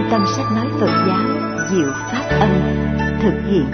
tâm sách nói Phật giáo Diệu Pháp Âm thực hiện.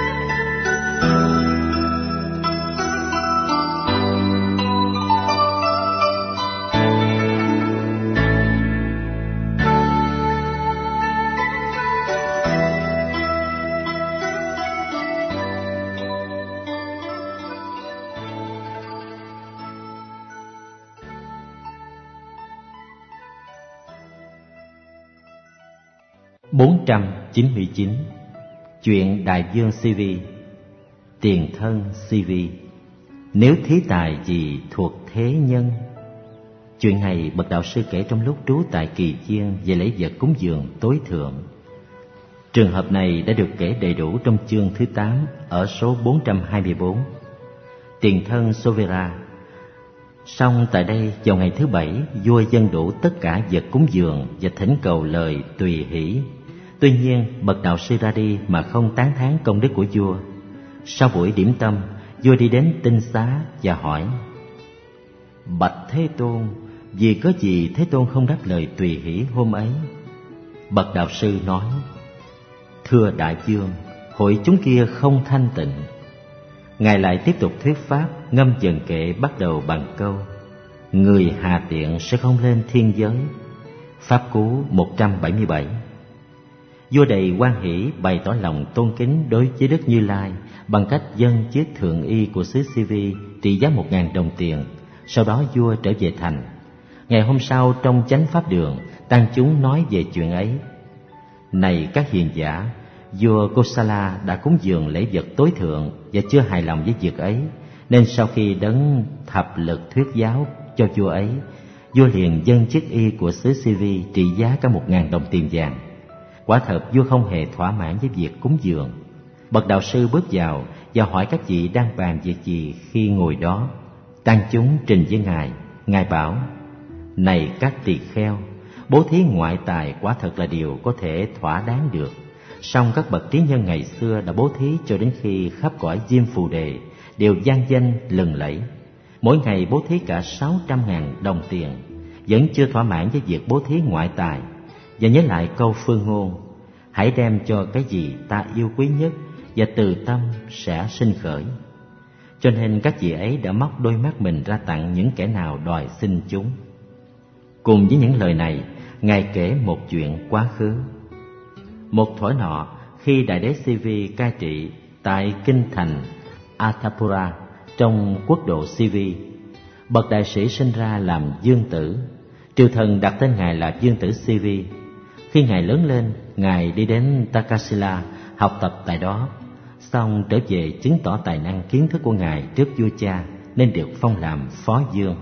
(499) Chuyện Đại Vương CV. Tiền thân CV. Nếu thí tài gì thuộc thế nhân. Chuyện này bậc đạo sư kể trong lúc trú tại Kỳ Chiên về lễ vật cúng dường tối thượng. Trường hợp này đã được kể đầy đủ trong chương thứ 8 ở số 424. Tiền thân Sovera. Song tại đây vào ngày thứ 7, vua dâng đủ tất cả vật cúng dường và thỉnh cầu lời tùy hỷ. Tuy nhiên, bậc đạo sư ra đi mà không tán thán công đức của vua. Sau buổi điểm tâm, vua đi đến tinh xá và hỏi: Bạch Thế Tôn, vì có gì Thế Tôn không đáp lời tùy hỷ hôm ấy? Bậc đạo sư nói: Thưa đại vương, hội chúng kia không thanh tịnh. Ngài lại tiếp tục thuyết pháp, ngâm dần kệ bắt đầu bằng câu: Người hà tiện sẽ không lên thiên giới. Pháp Cú 177. Vua đầy hoan hỷ bày tỏ lòng tôn kính đối với Đức Như Lai bằng cách dâng chiếc thượng y của xứ CV trị giá 1.000 đồng tiền. Sau đó vua trở về thành. Ngày hôm sau trong chánh pháp đường, tăng chúng nói về chuyện ấy. Này các hiền giả, vua Kosala đã cúng dường lễ vật tối thượng và chưa hài lòng với việc ấy, nên sau khi đấng thập lực thuyết giáo cho vua ấy, vua liền dâng chiếc y của xứ CV trị giá cả 1.000 đồng tiền vàng. Quả thật vua không hề thỏa mãn với việc cúng dường. Bậc đạo sư bước vào và hỏi các vị đang bàn việc gì khi ngồi đó. Tăng chúng trình với ngài. Ngài bảo: Này các tỳ kheo, bố thí ngoại tài quả thật là điều có thể thỏa đáng được. Song các bậc trí nhân ngày xưa đã bố thí cho đến khi khắp cõi Diêm Phù Đề đều vang danh lừng lẫy. Mỗi ngày bố thí cả 600.000 đồng tiền, vẫn chưa thỏa mãn với việc bố thí ngoại tài. Và nhớ lại câu phương ngôn: Hãy đem cho cái gì ta yêu quý nhất, và từ tâm sẽ sinh khởi. Cho nên các vị ấy đã móc đôi mắt mình ra tặng những kẻ nào đòi xin chúng. Cùng với những lời này, Ngài kể một chuyện quá khứ. Một thuở nọ, khi Đại đế CV cai trị tại kinh thành Athapura trong quốc độ CV, bậc đại sĩ sinh ra làm vương tử. Triều thần đặt tên Ngài là vương tử CV. Khi Ngài lớn lên, Ngài đi đến Takasila học tập tại đó. Xong trở về chứng tỏ tài năng kiến thức của Ngài trước vua cha, nên được phong làm phó vương.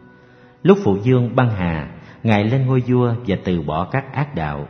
Lúc phụ vương băng hà, Ngài lên ngôi vua và từ bỏ các ác đạo.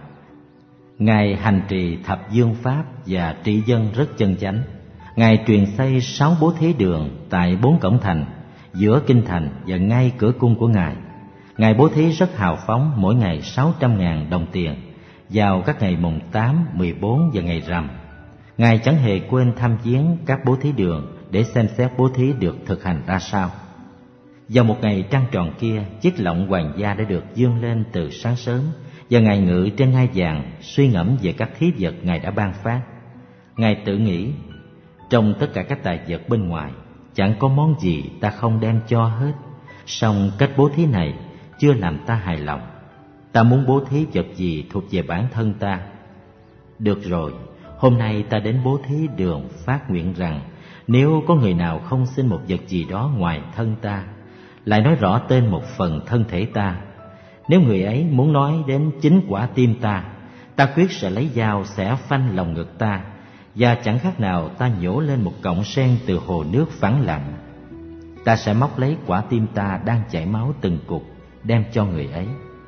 Ngài hành trì thập dương pháp và trị dân rất chân chánh. Ngài truyền xây 6 bố thí đường tại 4 cổng thành, giữa kinh thành và ngay cửa cung của Ngài. Ngài bố thí rất hào phóng, mỗi ngày 600.000 đồng tiền vào các ngày mùng 8, 14 và ngày rằm. Ngài chẳng hề quên thăm viếng các bố thí đường để xem xét bố thí được thực hành ra sao. Vào một ngày trăng tròn kia, chiếc lọng hoàng gia đã được vươn lên từ sáng sớm, và Ngài ngự trên ngai vàng suy ngẫm về các thí vật Ngài đã ban phát. Ngài tự nghĩ: trong tất cả các tài vật bên ngoài, chẳng có món gì ta không đem cho hết. Song cách bố thí này chưa làm ta hài lòng. Ta muốn bố thí vật gì thuộc về bản thân ta. Được rồi, hôm nay ta đến bố thí đường phát nguyện rằng, nếu có người nào không xin một vật gì đó ngoài thân ta, lại nói rõ tên một phần thân thể ta, nếu người ấy muốn nói đến chính quả tim ta, ta quyết sẽ lấy dao xẻ phanh lòng ngực ta, và chẳng khác nào ta nhổ lên một cọng sen từ hồ nước phẳng lặng. Ta sẽ móc lấy quả tim ta đang chảy máu từng cục, đem cho người ấy.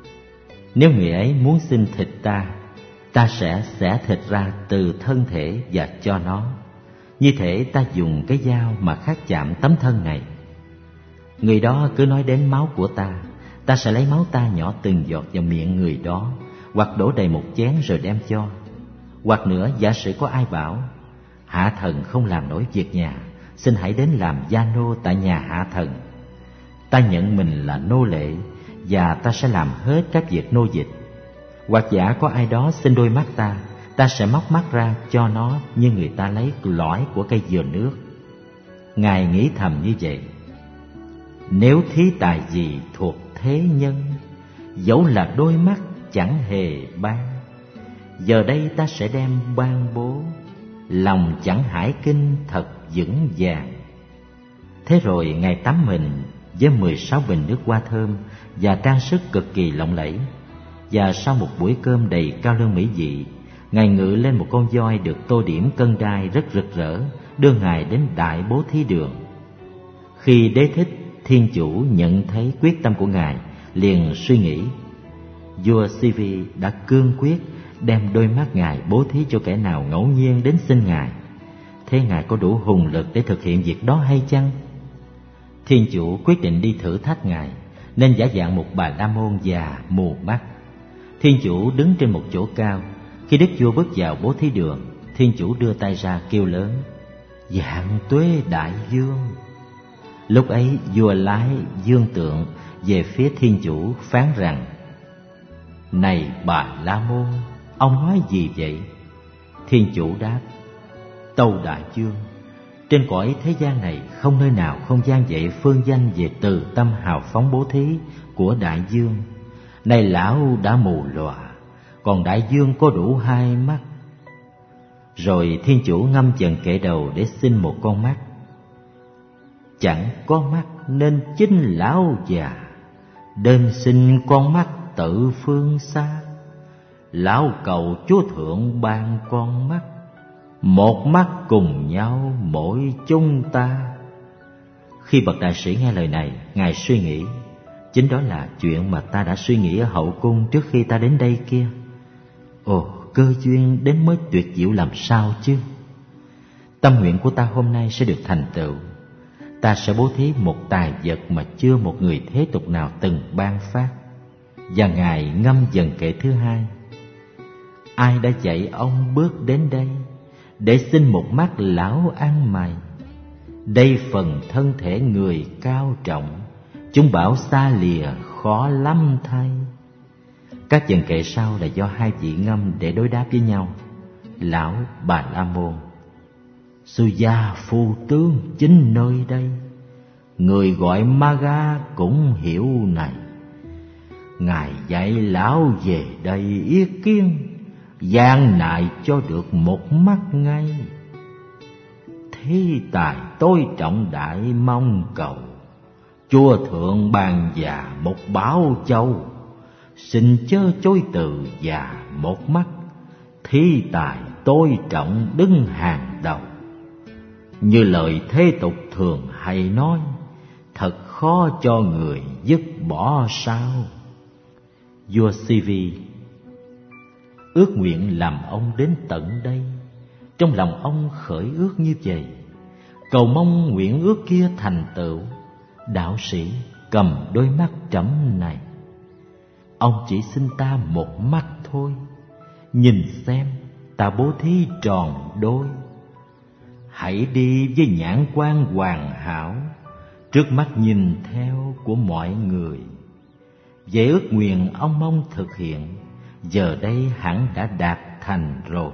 Nếu người ấy muốn xin thịt ta, ta sẽ xẻ thịt ra từ thân thể và cho nó. Như thể ta dùng cái dao mà khắc chạm tấm thân này. Người đó cứ nói đến máu của ta, ta sẽ lấy máu ta nhỏ từng giọt vào miệng người đó, hoặc đổ đầy một chén rồi đem cho. Hoặc nữa, giả sử có ai bảo: Hạ thần không làm nổi việc nhà, xin hãy đến làm gia nô tại nhà hạ thần. Ta nhận mình là nô lệ, và ta sẽ làm hết các việc nô dịch. Hoặc giả có ai đó xin đôi mắt ta, ta sẽ móc mắt ra cho nó như người ta lấy lõi của cây dừa nước. Ngài nghĩ thầm như vậy: nếu thí tài gì thuộc thế nhân, dẫu là đôi mắt chẳng hề ban, giờ đây ta sẽ đem ban bố, lòng chẳng hải kinh thật vững vàng. Thế rồi Ngài tắm mình với 16 bình nước hoa thơm và trang sức cực kỳ lộng lẫy. Và sau một buổi cơm đầy cao lương mỹ vị, Ngài ngự lên một con voi được tô điểm cân đai rất rực rỡ, đưa Ngài đến Đại Bố Thí Đường. Khi Đế Thích Thiên Chủ nhận thấy quyết tâm của Ngài, liền suy nghĩ: vua Sivi đã cương quyết đem đôi mắt Ngài bố thí cho kẻ nào ngẫu nhiên đến xin Ngài. Thế Ngài có đủ hùng lực để thực hiện việc đó hay chăng? Thiên Chủ quyết định đi thử thách Ngài, nên giả dạng một Bà La Môn già mù mắt. Thiên Chủ đứng trên một chỗ cao. Khi đức vua bước vào Bố Thí Đường, Thiên Chủ đưa tay ra kêu lớn: Vạn tuế đại vương. Lúc ấy vua lái dương tượng về phía Thiên Chủ, phán rằng: Này Bà La Môn, ông nói gì vậy? Thiên Chủ đáp: Tâu đại vương, trên cõi thế gian này không nơi nào không vang dậy phương danh về từ tâm hào phóng bố thí của đại vương. Này lão đã mù lòa, còn đại vương có đủ 2 mắt. Rồi Thiên Chủ ngâm dần kệ đầu để xin một con mắt. Chẳng có mắt nên chính lão già, đến xin con mắt tự phương xa. Lão cầu Chúa Thượng ban con mắt, một mắt cùng nhau mỗi chúng ta. Khi bậc đại sĩ nghe lời này, Ngài suy nghĩ: chính đó là chuyện mà ta đã suy nghĩ ở hậu cung trước khi ta đến đây kia. Ồ, cơ duyên đến mới tuyệt diệu làm sao chứ. Tâm nguyện của ta hôm nay sẽ được thành tựu. Ta sẽ bố thí một tài vật mà chưa một người thế tục nào từng ban phát. Và Ngài ngâm dần kệ thứ 2: Ai đã dạy ông bước đến đây để xin một mắt lão ăn mày? Đây phần thân thể người cao trọng, chúng bảo xa lìa khó lắm thay. Các dần kệ sau là do 2 vị ngâm để đối đáp với nhau. Lão Bà La Môn: Sư gia phu tướng chính nơi đây, người gọi Maga cũng hiểu này. Ngài dạy lão về đây ý kiến, gian nại cho được một mắt ngay. Thí tài tôi trọng đại mong cầu, Chúa Thượng ban già một bảo châu. Xin chớ chối từ già một mắt, thí tài tôi trọng đứng hàng đầu. Như lời thế tục thường hay nói, thật khó cho người dứt bỏ sao. Vua Sivi ước nguyện làm ông đến tận đây. Trong lòng ông khởi ước như vậy, cầu mong nguyện ước kia thành tựu. Đạo sĩ cầm đôi mắt trẫm này, ông chỉ xin ta một mắt thôi, nhìn xem ta bố thí tròn đôi. Hãy đi với nhãn quan hoàn hảo, trước mắt nhìn theo của mọi người. Vậy ước nguyện ông mong thực hiện, giờ đây hẳn đã đạt thành rồi.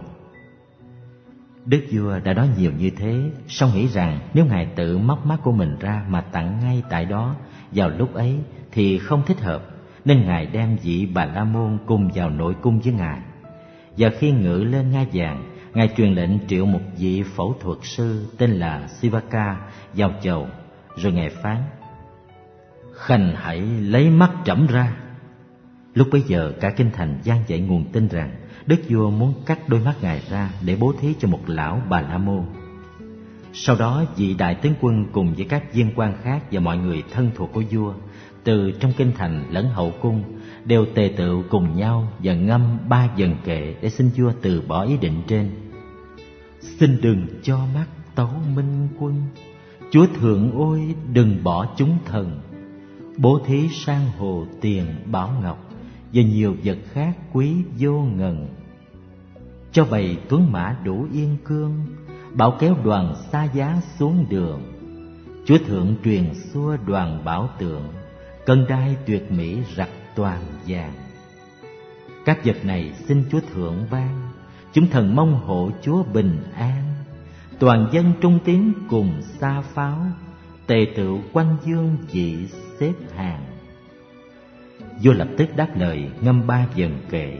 Đức vua đã nói nhiều như thế, song nghĩ rằng nếu Ngài tự móc mắt của mình ra mà tặng ngay tại đó vào lúc ấy thì không thích hợp, nên Ngài đem vị Bà La Môn cùng vào nội cung với Ngài. Và khi ngự lên ngai vàng, Ngài truyền lệnh triệu một vị phẫu thuật sư tên là Sivaka vào chầu. Rồi Ngài phán: Khanh hãy lấy mắt trẫm ra. Lúc bấy giờ cả kinh thành vang dậy nguồn tin rằng đức vua muốn cắt đôi mắt Ngài ra để bố thí cho một lão Bà La Môn. Sau đó vị đại tướng quân cùng với các viên quan khác và mọi người thân thuộc của vua từ trong kinh thành lẫn hậu cung đều tề tựu cùng nhau và ngâm 3 vần kệ để xin vua từ bỏ ý định trên. Xin đừng cho mắt Tấu Minh Quân, Chúa Thượng ôi đừng bỏ chúng thần. Bố thí sang hồ tiền bảo ngọc và nhiều vật khác quý vô ngần. Cho bầy tuấn mã đủ yên cương, bảo kéo đoàn xa giá xuống đường. Chúa Thượng truyền xua đoàn bảo tượng, cân đai tuyệt mỹ rặt toàn vàng. Các vật này xin Chúa thượng ban, chúng thần mong hộ Chúa bình an. Toàn dân trung tín cùng xa pháo, tề tựu quanh dương vị xếp hàng. Vua lập tức đáp lời ngâm 3 vần kệ.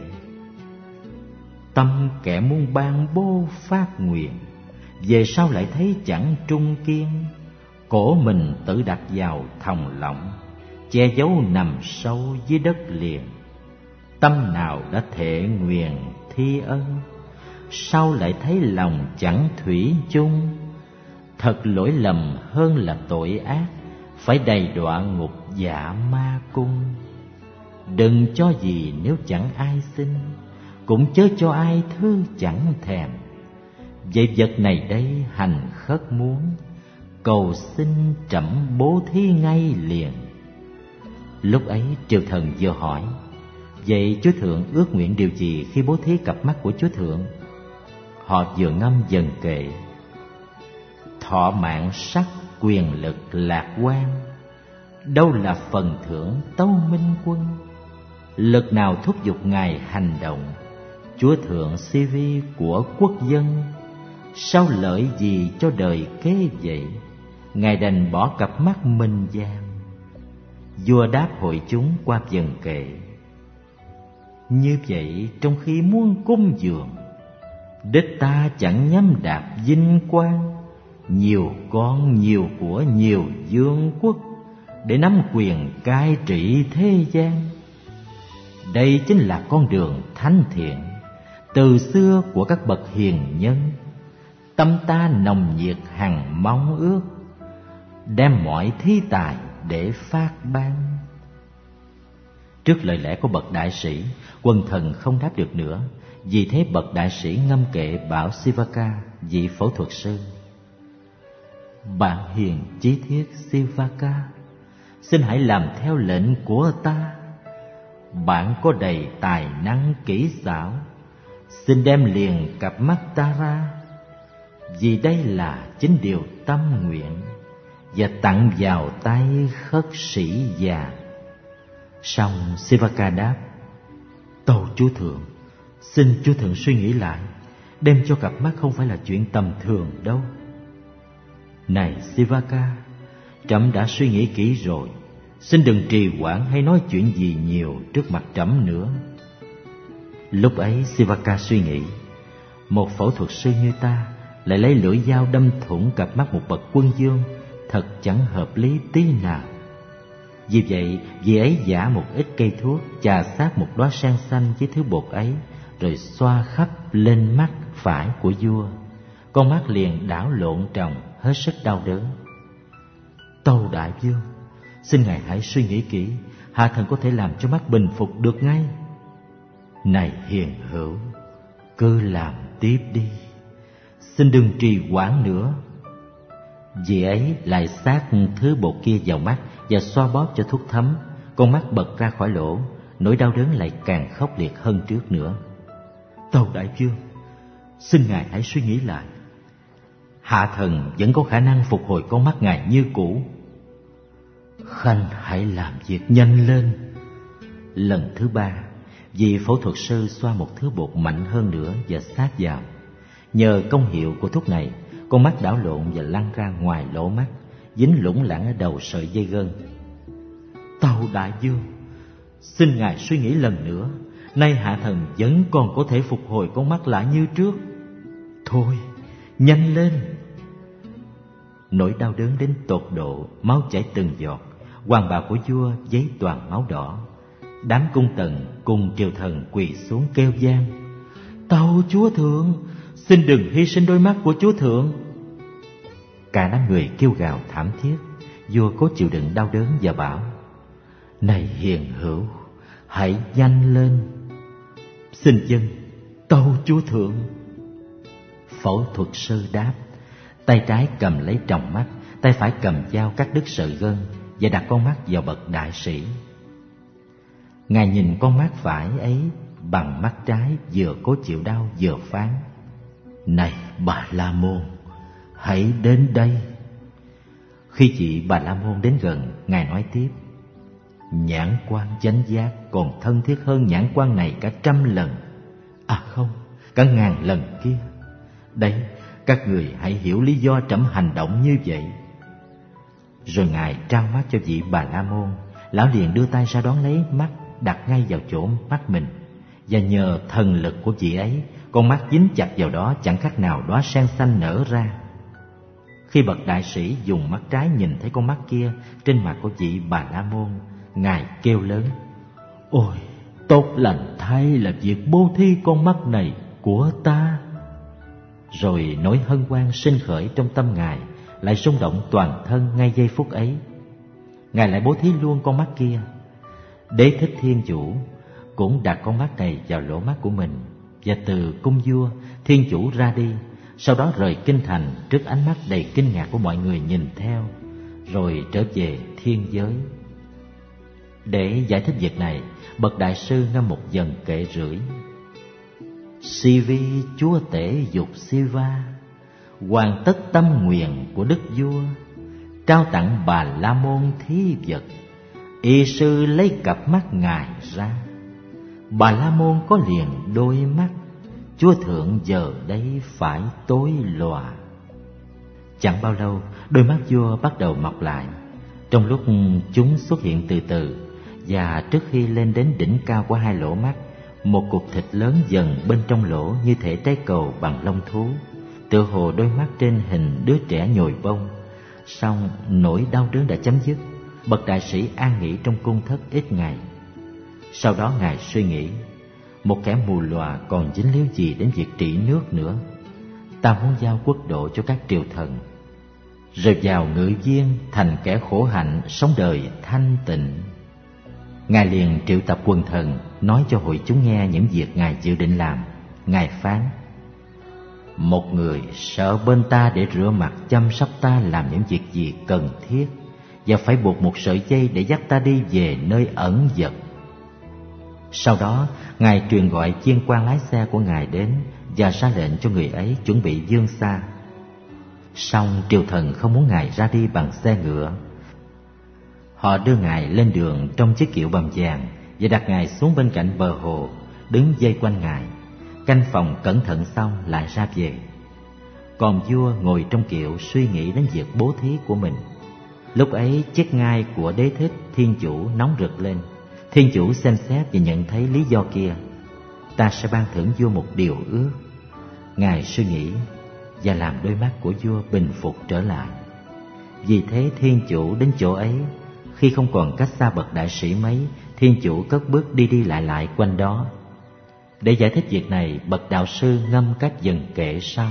Tâm kẻ muôn ban bố phát nguyện, về sau lại thấy chẳng trung kiên. Cổ mình tự đặt vào thòng lọng, che giấu nằm sâu dưới đất liền. Tâm nào đã thệ nguyện thi ân, sau lại thấy lòng chẳng thủy chung. Thật lỗi lầm hơn là tội ác, phải đầy đọa ngục dạ ma cung. Đừng cho gì nếu chẳng ai xin, cũng chớ cho ai thứ chẳng thèm. Vậy vật này đây hành khất muốn, cầu xin trẫm bố thí ngay liền. Lúc ấy triều thần vừa hỏi, vậy Chúa thượng ước nguyện điều gì khi bố thí cặp mắt của Chúa thượng? Họ vừa ngâm vần kệ. Thọ mạng sắc quyền lực lạc quan, đâu là phần thưởng Tâu Minh Quân. Lực nào thúc giục ngài hành động, Chúa thượng si vi của quốc dân. Sao lợi gì cho đời kế vậy, ngài đành bỏ cặp mắt minh giang. Vua đáp hội chúng qua vần kệ. Như vậy trong khi muốn cúng dường, đích ta chẳng nhắm đạp vinh quang. Nhiều con nhiều của nhiều vương quốc, để nắm quyền cai trị thế gian. Đây chính là con đường thánh thiện từ xưa của các bậc hiền nhân. Tâm ta nồng nhiệt hằng mong ước, đem mọi thí tài để phát ban. Trước lời lẽ của bậc đại sĩ, quần thần không đáp được nữa. Vì thế bậc đại sĩ ngâm kệ bảo Sivaka, vị phẫu thuật sư: Bạn hiền chí thiết Sivaka, xin hãy làm theo lệnh của ta. Bạn có đầy tài năng kỹ xảo, xin đem liền cặp mắt ta ra. Vì đây là chính điều tâm nguyện, và tặng vào tay khất sĩ già. Xong Sivaka đáp: Tâu Chúa thượng, xin Chúa thượng suy nghĩ lại. Đem cho cặp mắt không phải là chuyện tầm thường đâu. Này Sivaka, trẫm đã suy nghĩ kỹ rồi, xin đừng trì hoãn hay nói chuyện gì nhiều trước mặt trẫm nữa. Lúc ấy Sivaka suy nghĩ, một phẫu thuật sư như ta lại lấy lưỡi dao đâm thủng cặp mắt một bậc quân vương, thật chẳng hợp lý tí nào. Vì vậy, vị ấy giã một ít cây thuốc, chà sát một đóa sen xanh với thứ bột ấy, rồi xoa khắp lên mắt phải của vua. Con mắt liền đảo lộn tròng, hết sức đau đớn. Tâu đại vương, xin ngài hãy suy nghĩ kỹ, hạ thần có thể làm cho mắt bình phục được ngay. Này hiền hữu, cứ làm tiếp đi, xin đừng trì hoãn nữa. Vị ấy lại sát thứ bột kia vào mắt và xoa bóp cho thuốc thấm. Con mắt bật ra khỏi lỗ, nỗi đau đớn lại càng khốc liệt hơn trước nữa. Tâu đại vương, xin ngài hãy suy nghĩ lại. Hạ thần vẫn có khả năng phục hồi con mắt ngài như cũ. Khanh hãy làm việc nhanh lên. Lần thứ 3, vị phẫu thuật sư xoa một thứ bột mạnh hơn nữa và sát vào. Nhờ công hiệu của thuốc này, con mắt đảo lộn và lăn ra ngoài lỗ mắt, dính lủng lẳng ở đầu sợi dây gân. Tâu đại vương, xin ngài suy nghĩ lần nữa. Nay hạ thần vẫn còn có thể phục hồi con mắt lại như trước. Thôi, nhanh lên. Nỗi đau đớn đến tột độ, máu chảy từng giọt. Hoàng bào của vua giấy toàn máu đỏ. Đám cung tần cùng triều thần quỳ xuống kêu van: Tâu Chúa thượng, xin đừng hy sinh đôi mắt của Chúa thượng. Cả đám người kêu gào thảm thiết. Vua cố chịu đựng đau đớn và bảo: Này hiền hữu, hãy nhanh lên. Xin dân, tâu Chúa thượng. Phẫu thuật sư đáp, tay trái cầm lấy tròng mắt, tay phải cầm dao cắt đứt sợi gân và đặt con mắt vào bậc đại sĩ. Ngài nhìn con mắt phải ấy bằng mắt trái, vừa cố chịu đau vừa phán: Này Bà La Môn, hãy đến đây. Khi chị Bà La Môn đến gần, Ngài nói tiếp: Nhãn quan chánh giác còn thân thiết hơn nhãn quan này cả 100 lần. À không, cả 1000 lần kia. Đấy, các người hãy hiểu lý do trẫm hành động như vậy. Rồi Ngài trao mắt cho vị Bà La Môn. Lão liền đưa tay ra đón lấy mắt, đặt ngay vào chỗ mắt mình. Và nhờ thần lực của vị ấy, con mắt dính chặt vào đó chẳng khác nào đóa sen xanh nở ra. Khi bậc đại sĩ dùng mắt trái nhìn thấy con mắt kia trên mặt của vị Bà La Môn, Ngài kêu lớn: Ôi, tốt lành thay là việc bố thí con mắt này của ta. Rồi nỗi hân hoan sinh khởi trong tâm Ngài lại rung động toàn thân ngay giây phút ấy. Ngài lại bố thí luôn con mắt kia. Đế thích Thiên Chủ cũng đặt con mắt này vào lỗ mắt của mình, và từ cung vua Thiên Chủ ra đi, sau đó rời kinh thành trước ánh mắt đầy kinh ngạc của mọi người nhìn theo, rồi trở về thiên giới. Để giải thích việc này, bậc đại sư ngâm một dần kệ rưỡi: Sivi chúa tể dục Siva, hoàn tất tâm nguyện của đức vua, trao tặng Bà La Môn thí vật. Y sư lấy cặp mắt Ngài ra, Bà La Môn có liền đôi mắt, chúa thượng giờ đây phải tối lòa. Chẳng bao lâu, đôi mắt vua bắt đầu mọc lại. Trong lúc chúng xuất hiện từ từ, và trước khi lên đến đỉnh cao của hai lỗ mắt, một cục thịt lớn dần bên trong lỗ như thể trái cầu bằng lông thú, tựa hồ đôi mắt trên hình đứa trẻ nhồi bông. Song nỗi đau đớn đã chấm dứt. Bậc đại sĩ an nghỉ trong cung thất ít ngày. Sau đó Ngài suy nghĩ: một kẻ mù lòa còn dính líu gì đến việc trị nước nữa? Ta muốn giao quốc độ cho các triều thần, rồi vào ngự viên thành kẻ khổ hạnh, sống đời thanh tịnh. Ngài liền triệu tập quần thần, nói cho hội chúng nghe những việc Ngài dự định làm. Ngài phán: một người sợ bên ta để rửa mặt, chăm sóc ta làm những việc gì cần thiết, và phải buộc một sợi dây để dắt ta đi về nơi ẩn dật. Sau đó Ngài truyền gọi chiên quan lái xe của Ngài đến, và ra lệnh cho người ấy chuẩn bị vươn xa. Song triều thần không muốn Ngài ra đi bằng xe ngựa. Họ đưa Ngài lên đường trong chiếc kiệu bầm vàng, và đặt Ngài xuống bên cạnh bờ hồ, đứng vây quanh Ngài, canh phòng cẩn thận xong lại ra về. Còn vua ngồi trong kiệu suy nghĩ đến việc bố thí của mình. Lúc ấy chiếc ngai của Đế thích Thiên Chủ nóng rực lên. Thiên Chủ xem xét và nhận thấy lý do kia. Ta sẽ ban thưởng vua một điều ước. Ngài suy nghĩ và làm đôi mắt của vua bình phục trở lại. Vì thế Thiên Chủ đến chỗ ấy. Khi không còn cách xa bậc đại sĩ mấy, Thiên Chủ cất bước đi đi lại lại quanh đó. Để giải thích việc này, bậc đạo sư ngâm các dần kệ sau: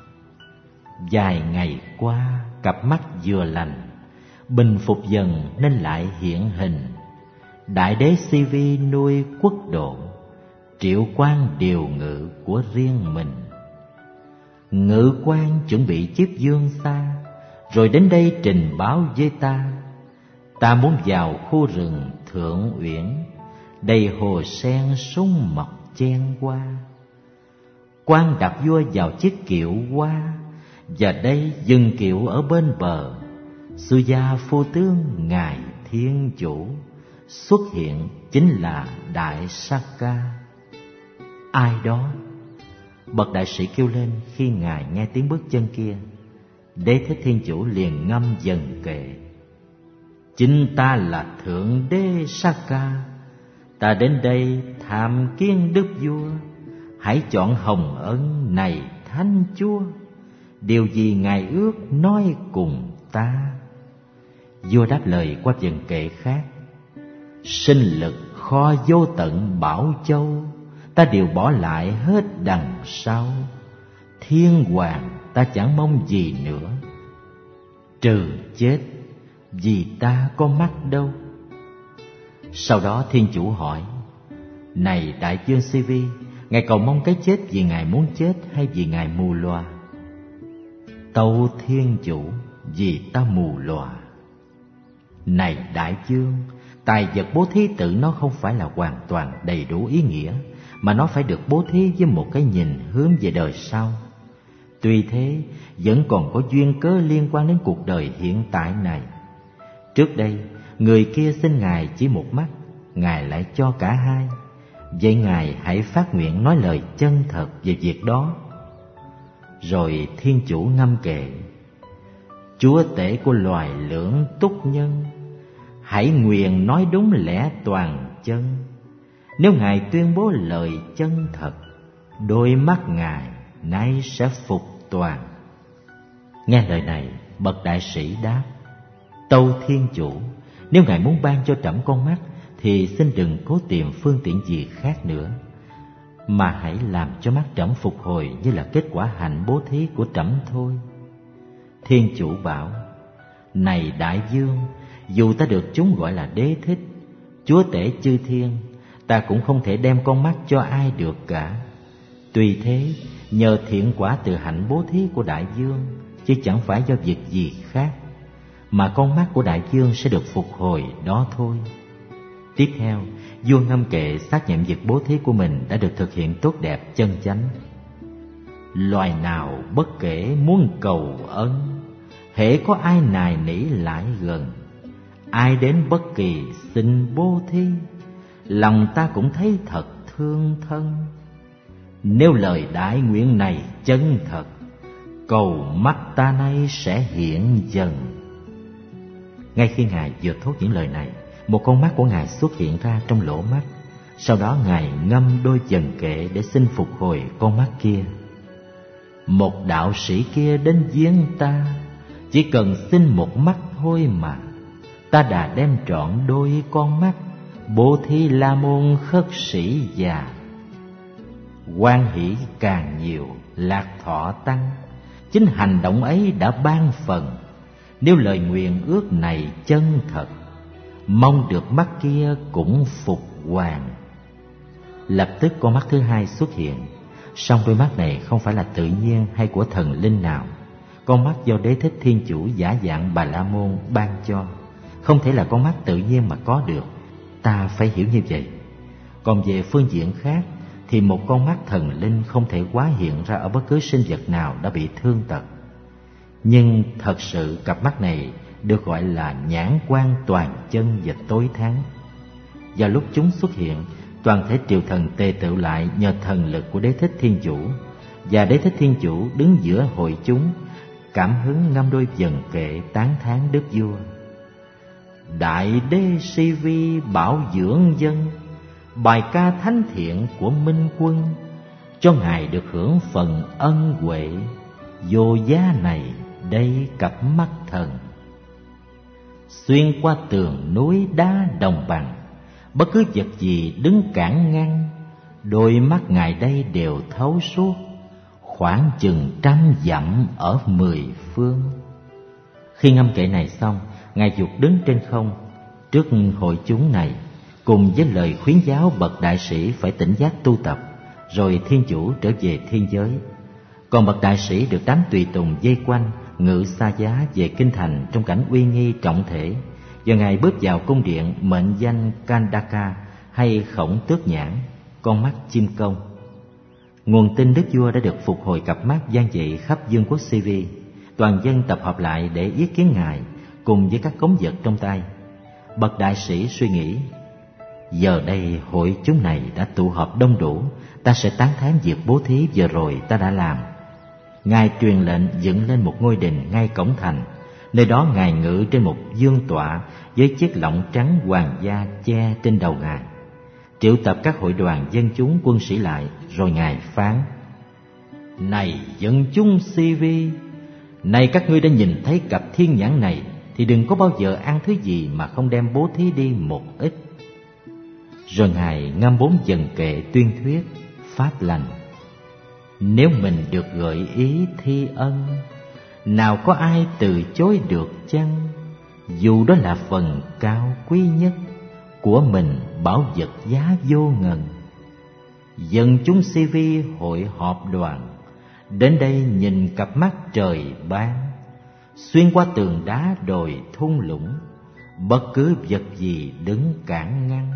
vài ngày qua, cặp mắt vừa lành, bình phục dần nên lại hiện hình. Đại đế Sivi nuôi quốc độ, triệu quan điều ngự của riêng mình. Ngự quan chuẩn bị chiếc dương xa, rồi đến đây trình báo với ta. Ta muốn vào khu rừng Thượng Uyển, đầy hồ sen sung mọc chen qua. Quan đặt vua vào chiếc kiệu qua, và đây dừng kiệu ở bên bờ. Suya phu tướng Ngài Thiên Chủ xuất hiện chính là Đại Sakka. Ai đó? Bậc đại sĩ kêu lên khi Ngài nghe tiếng bước chân kia. Đế thích Thiên Chủ liền ngâm dần kệ: chính ta là Thượng Đế Sakka. Ta đến đây tham kiến đức vua. Hãy chọn hồng ân này thánh chúa. Điều gì Ngài ước nói cùng ta. Vua đáp lời qua dần kệ khác: sinh lực kho vô tận Bảo Châu, ta đều bỏ lại hết đằng sau. Thiên hoàng ta chẳng mong gì nữa, trừ chết, vì ta có mắt đâu. Sau đó Thiên Chủ hỏi: này đại vương Sivi, Ngài cầu mong cái chết vì Ngài muốn chết hay vì Ngài mù lòa? Tâu Thiên Chủ: vì ta mù lòa. Này đại vương, tài vật bố thí tự nó không phải là hoàn toàn đầy đủ ý nghĩa, mà nó phải được bố thí với một cái nhìn hướng về đời sau. Tuy thế, vẫn còn có duyên cớ liên quan đến cuộc đời hiện tại này. Trước đây, Người kia xin Ngài chỉ một mắt, Ngài lại cho cả hai. Vậy Ngài hãy phát nguyện nói lời chân thật về việc đó. Rồi Thiên Chủ ngâm kệ: Chúa tể của loài lưỡng túc nhân, hãy nguyện nói đúng lẽ toàn chân. Nếu Ngài tuyên bố lời chân thật, đôi mắt Ngài nay sẽ phục toàn. Nghe lời này, bậc đại sĩ đáp: Tâu Thiên Chủ, nếu Ngài muốn ban cho trẫm con mắt, thì xin đừng cố tìm phương tiện gì khác nữa, mà hãy làm cho mắt trẫm phục hồi như là kết quả hạnh bố thí của trẫm thôi. Thiên Chủ bảo: Này đại vương, dù ta được chúng gọi là đế thích, chúa tể chư thiên, ta cũng không thể đem con mắt cho ai được cả. Tuy thế, nhờ thiện quả từ hạnh bố thí của đại vương, chứ chẳng phải do việc gì khác, mà con mắt của đại vương sẽ được phục hồi đó thôi. Tiếp theo, vua ngâm kệ xác nhận việc bố thí của mình đã được thực hiện tốt đẹp chân chánh. Loài nào bất kể muốn cầu ân, hễ có ai nài nỉ lại gần, ai đến bất kỳ xin bố thí, lòng ta cũng thấy thật thương thân. Nếu lời đại nguyện này chân thật, cầu mắt ta nay sẽ hiện dần. Ngay khi Ngài vừa thốt những lời này, một con mắt của Ngài xuất hiện ra trong lỗ mắt. Sau đó Ngài ngâm đôi dần kệ để xin phục hồi con mắt kia. Một đạo sĩ kia đến viếng ta, chỉ cần xin một mắt thôi mà, ta đã đem trọn đôi con mắt, bố thí La Môn khất sĩ già. Hoan hỷ càng nhiều, lạc thọ tăng, chính hành động ấy đã ban phần. Nếu lời nguyện ước này chân thật, mong được mắt kia cũng phục hoàn. Lập tức con mắt thứ hai xuất hiện, song đôi mắt này không phải là tự nhiên hay của thần linh nào. Con mắt do Đế Thích Thiên Chủ giả dạng Bà La Môn ban cho, không thể là con mắt tự nhiên mà có được. Ta phải hiểu như vậy. Còn về phương diện khác, thì một con mắt thần linh không thể quá hiện ra ở bất cứ sinh vật nào đã bị thương tật. Nhưng thật sự cặp mắt này được gọi là nhãn quan toàn chân và tối thắng. Và lúc chúng xuất hiện, toàn thể triều thần tề tựu lại nhờ thần lực của Đế Thích Thiên Chủ, và Đế Thích Thiên Chủ đứng giữa hội chúng, cảm hứng ngâm đôi vần kệ tán thán đức vua. Đại đế si vi bảo dưỡng dân, bài ca thánh thiện của Minh Quân, cho Ngài được hưởng phần ân huệ, vô giá này đây cặp mắt thần. Xuyên qua tường núi đá đồng bằng, bất cứ vật gì đứng cản ngăn, đôi mắt Ngài đây đều thấu suốt, khoảng chừng 100 dặm ở 10 phương. Khi ngâm kệ này xong, Ngài vụt đứng trên không trước hội chúng này, cùng với lời khuyến giáo bậc đại sĩ phải tỉnh giác tu tập, rồi Thiên Chủ trở về thiên giới. Còn bậc đại sĩ được đám tùy tùng vây quanh, ngự xa giá về kinh thành trong cảnh uy nghi trọng thể. Và Ngài bước vào cung điện mệnh danh Kandaka hay Khổng Tước Nhãn, con mắt chim công. Nguồn tin đức vua đã được phục hồi cặp mắt vang dậy khắp vương quốc Sivi. Toàn dân tập hợp lại để ý kiến Ngài, cùng với các cống vật trong tay. Bậc đại sĩ suy nghĩ: giờ đây hội chúng này đã tụ họp đông đủ, ta sẽ tán thán việc bố thí vừa rồi ta đã làm. Ngài truyền lệnh dựng lên một ngôi đình ngay cổng thành. Nơi đó Ngài ngự trên một vương tọa với chiếc lọng trắng hoàng gia che trên đầu Ngài. Triệu tập các hội đoàn dân chúng quân sĩ lại, rồi Ngài phán: Này dân chúng Sivi, này các ngươi đã nhìn thấy cặp thiên nhãn này, thì đừng có bao giờ ăn thứ gì mà không đem bố thí đi một ít. Rồi Ngài ngâm 4 vần kệ tuyên thuyết pháp lành. Nếu mình được gợi ý thi ân, nào có ai từ chối được chăng? Dù đó là phần cao quý nhất của mình, bảo vật giá vô ngần. Dân chúng Sivi hội họp đoàn đến đây nhìn cặp mắt trời ban, xuyên qua tường đá đồi thung lũng, bất cứ vật gì đứng cản ngăn.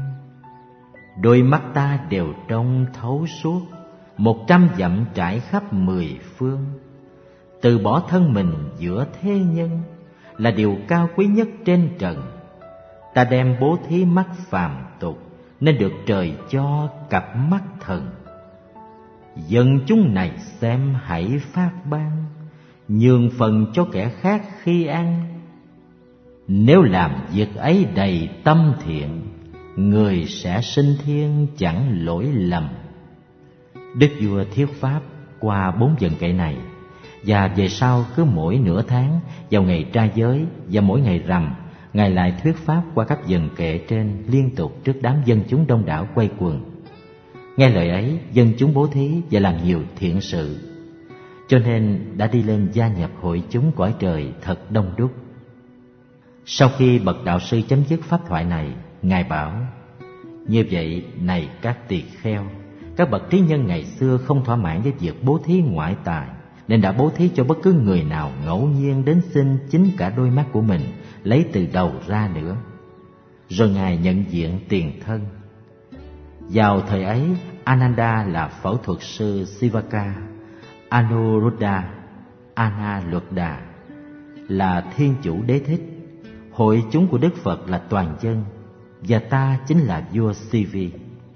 Đôi mắt ta đều trông thấu suốt, 100 dặm trải khắp 10 phương. Từ bỏ thân mình giữa thế nhân là điều cao quý nhất trên trần. ta đem bố thí mắt phàm tục, nên được trời cho cặp mắt thần. Dân chúng này xem hãy phát ban, nhường phần cho kẻ khác khi ăn. Nếu làm việc ấy đầy tâm thiện, người sẽ sinh thiên chẳng lỗi lầm. Đức vua thuyết pháp qua 4 vần kệ này, và về sau cứ mỗi nửa tháng, vào ngày tra giới và mỗi ngày rằm, Ngài lại thuyết pháp qua các vần kệ trên liên tục trước đám dân chúng đông đảo quay quần. Nghe lời ấy, dân chúng bố thí và làm nhiều thiện sự, cho nên đã đi lên gia nhập hội chúng cõi trời thật đông đúc. Sau khi bậc đạo sư chấm dứt pháp thoại này, Ngài bảo: như vậy này các tỳ kheo, các bậc trí nhân ngày xưa không thỏa mãn với việc bố thí ngoại tài, nên đã bố thí cho bất cứ người nào ngẫu nhiên đến xin chính cả đôi mắt của mình lấy từ đầu ra nữa. Rồi Ngài nhận diện tiền thân. Vào thời ấy, Ananda là phẫu thuật sư Sivaka, Anuruddha, Analuddha là thiên chủ đế thích, hội chúng của Đức Phật là toàn dân, và ta chính là vua Sivi.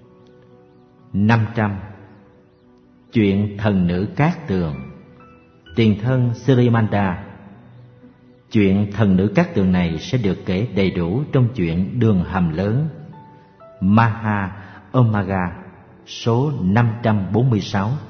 500. Chuyện thần nữ Cát Tường. Tiền thân Sirimanda. Chuyện thần nữ Cát Tường này sẽ được kể đầy đủ trong chuyện Đường Hầm Lớn Maha Omagga số 546